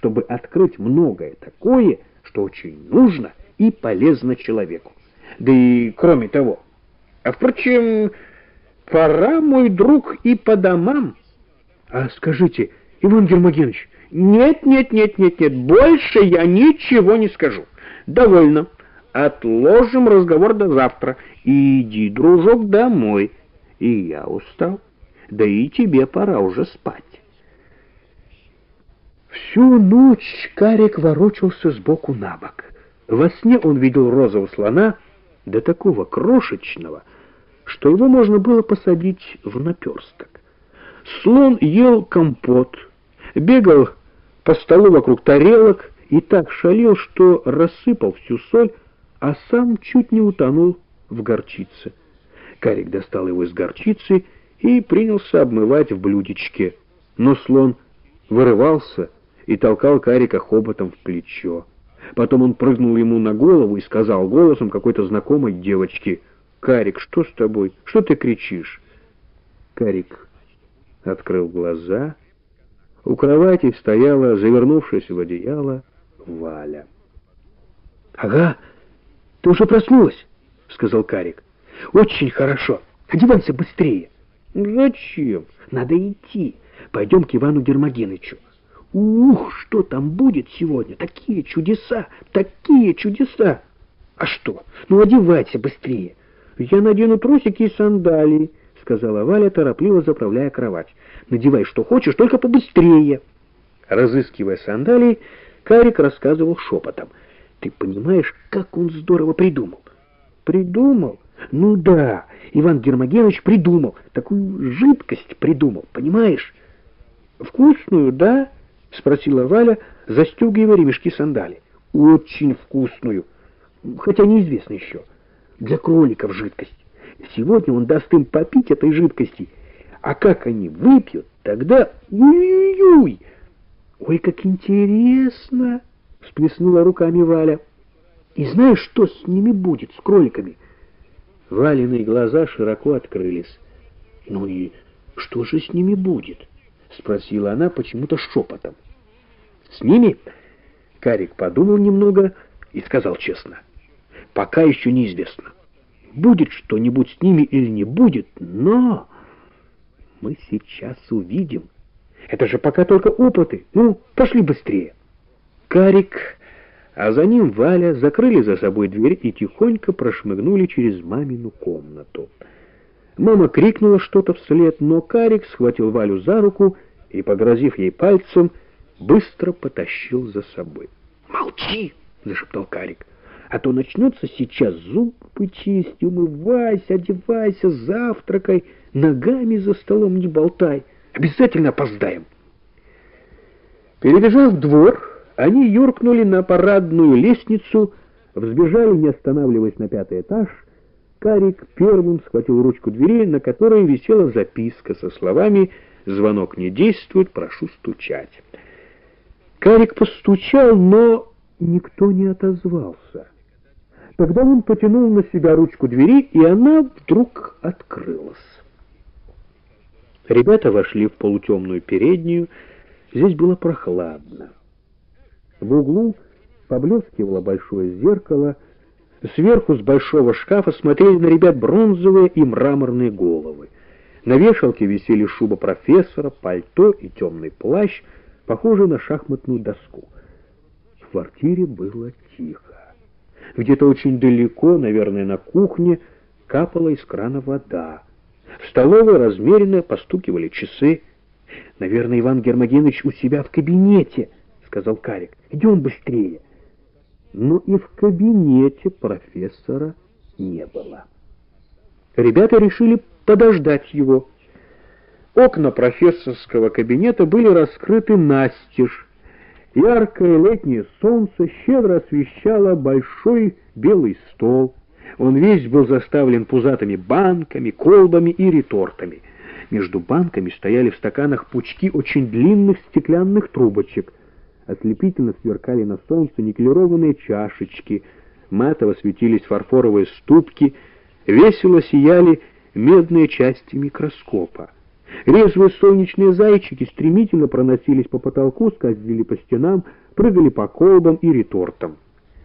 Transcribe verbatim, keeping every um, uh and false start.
чтобы открыть многое такое, что очень нужно и полезно человеку. Да и кроме того... А, впрочем, пора, мой друг, и по домам. А скажите, Иван Гермогенович... Нет, нет, нет, нет, нет, больше я ничего не скажу. Довольно. Отложим разговор до завтра. Иди, дружок, домой. И я устал. Да и тебе пора уже спать. Всю ночь Карик ворочался сбоку на бок. Во сне он видел розового слона, да такого крошечного, что его можно было посадить в наперсток. Слон ел компот, бегал по столу вокруг тарелок и так шалил, что рассыпал всю соль, а сам чуть не утонул в горчице. Карик достал его из горчицы и принялся обмывать в блюдечке, но слон вырывался и толкал Карика хоботом в плечо. Потом он прыгнул ему на голову и сказал голосом какой-то знакомой девочки: «Карик, что с тобой? Что ты кричишь?» Карик открыл глаза. У кровати стояла, завернувшись в одеяло, Валя. «Ага, ты уже проснулась», — сказал Карик. «Очень хорошо. Одевайся быстрее». «Зачем? Надо идти. Пойдем к Ивану Гермогенычу. Ух, что там будет сегодня! Такие чудеса! Такие чудеса!» «А что? Ну, одевайся быстрее». «Я надену трусики и сандалии», — сказала Валя, торопливо заправляя кровать. «Надевай, что хочешь, только побыстрее». Разыскивая сандалии, Карик рассказывал шепотом. «Ты понимаешь, как он здорово придумал?» «Придумал? Ну да, Иван Гермогенович придумал. Такую жидкость придумал, понимаешь?» «Вкусную, да?» — спросила Валя, застегивая ремешки сандалий. «Очень вкусную, хотя неизвестно еще. Для кроликов жидкость. Сегодня он даст им попить этой жидкости, а как они выпьют, тогда... Ой-ой-ой! Ой, как интересно!» — всплеснула руками Валя. «И знаешь, что с ними будет, с кроликами?» Валиные глаза широко открылись. «Ну и что же с ними будет?» — спросила она почему-то шепотом. «С ними?» — Карик подумал немного и сказал честно. «Пока еще неизвестно. Будет что-нибудь с ними или не будет, но мы сейчас увидим. Это же пока только опыты. Ну, пошли быстрее». Карик, а за ним Валя, закрыли за собой дверь и тихонько прошмыгнули через мамину комнату. Мама крикнула что-то вслед, но Карик схватил Валю за руку и, погрозив ей пальцем, быстро потащил за собой. «Молчи!» — зашептал Карик. «А то начнется сейчас зубы чисть, умывайся, одевайся, завтракай, ногами за столом не болтай. Обязательно опоздаем». Перебежав двор, они юркнули на парадную лестницу, взбежали, не останавливаясь, на пятый этаж. Карик первым схватил ручку двери, на которой висела записка со словами «Звонок не действует, прошу стучать». Карик постучал, но никто не отозвался. Тогда он потянул на себя ручку двери, и она вдруг открылась. Ребята вошли в полутемную переднюю. Здесь было прохладно. В углу поблескивало большое зеркало. Сверху с большого шкафа смотрели на ребят бронзовые и мраморные головы. На вешалке висели шуба профессора, пальто и темный плащ, похожий на шахматную доску. В квартире было тихо. Где-то очень далеко, наверное, на кухне, капала из крана вода. В столовой размеренно постукивали часы. «Наверное, Иван Гермогенович у себя в кабинете», — сказал Карик. «Идем быстрее». Но и в кабинете профессора не было. Ребята решили подождать его. Окна профессорского кабинета были раскрыты настежь. Яркое летнее солнце щедро освещало большой белый стол. Он весь был заставлен пузатыми банками, колбами и ретортами. Между банками стояли в стаканах пучки очень длинных стеклянных трубочек. Ослепительно сверкали на солнце никелированные чашечки, матово светились фарфоровые ступки, весело сияли медные части микроскопа. Резвые солнечные зайчики стремительно проносились по потолку, скользили по стенам, прыгали по колбам и ретортам.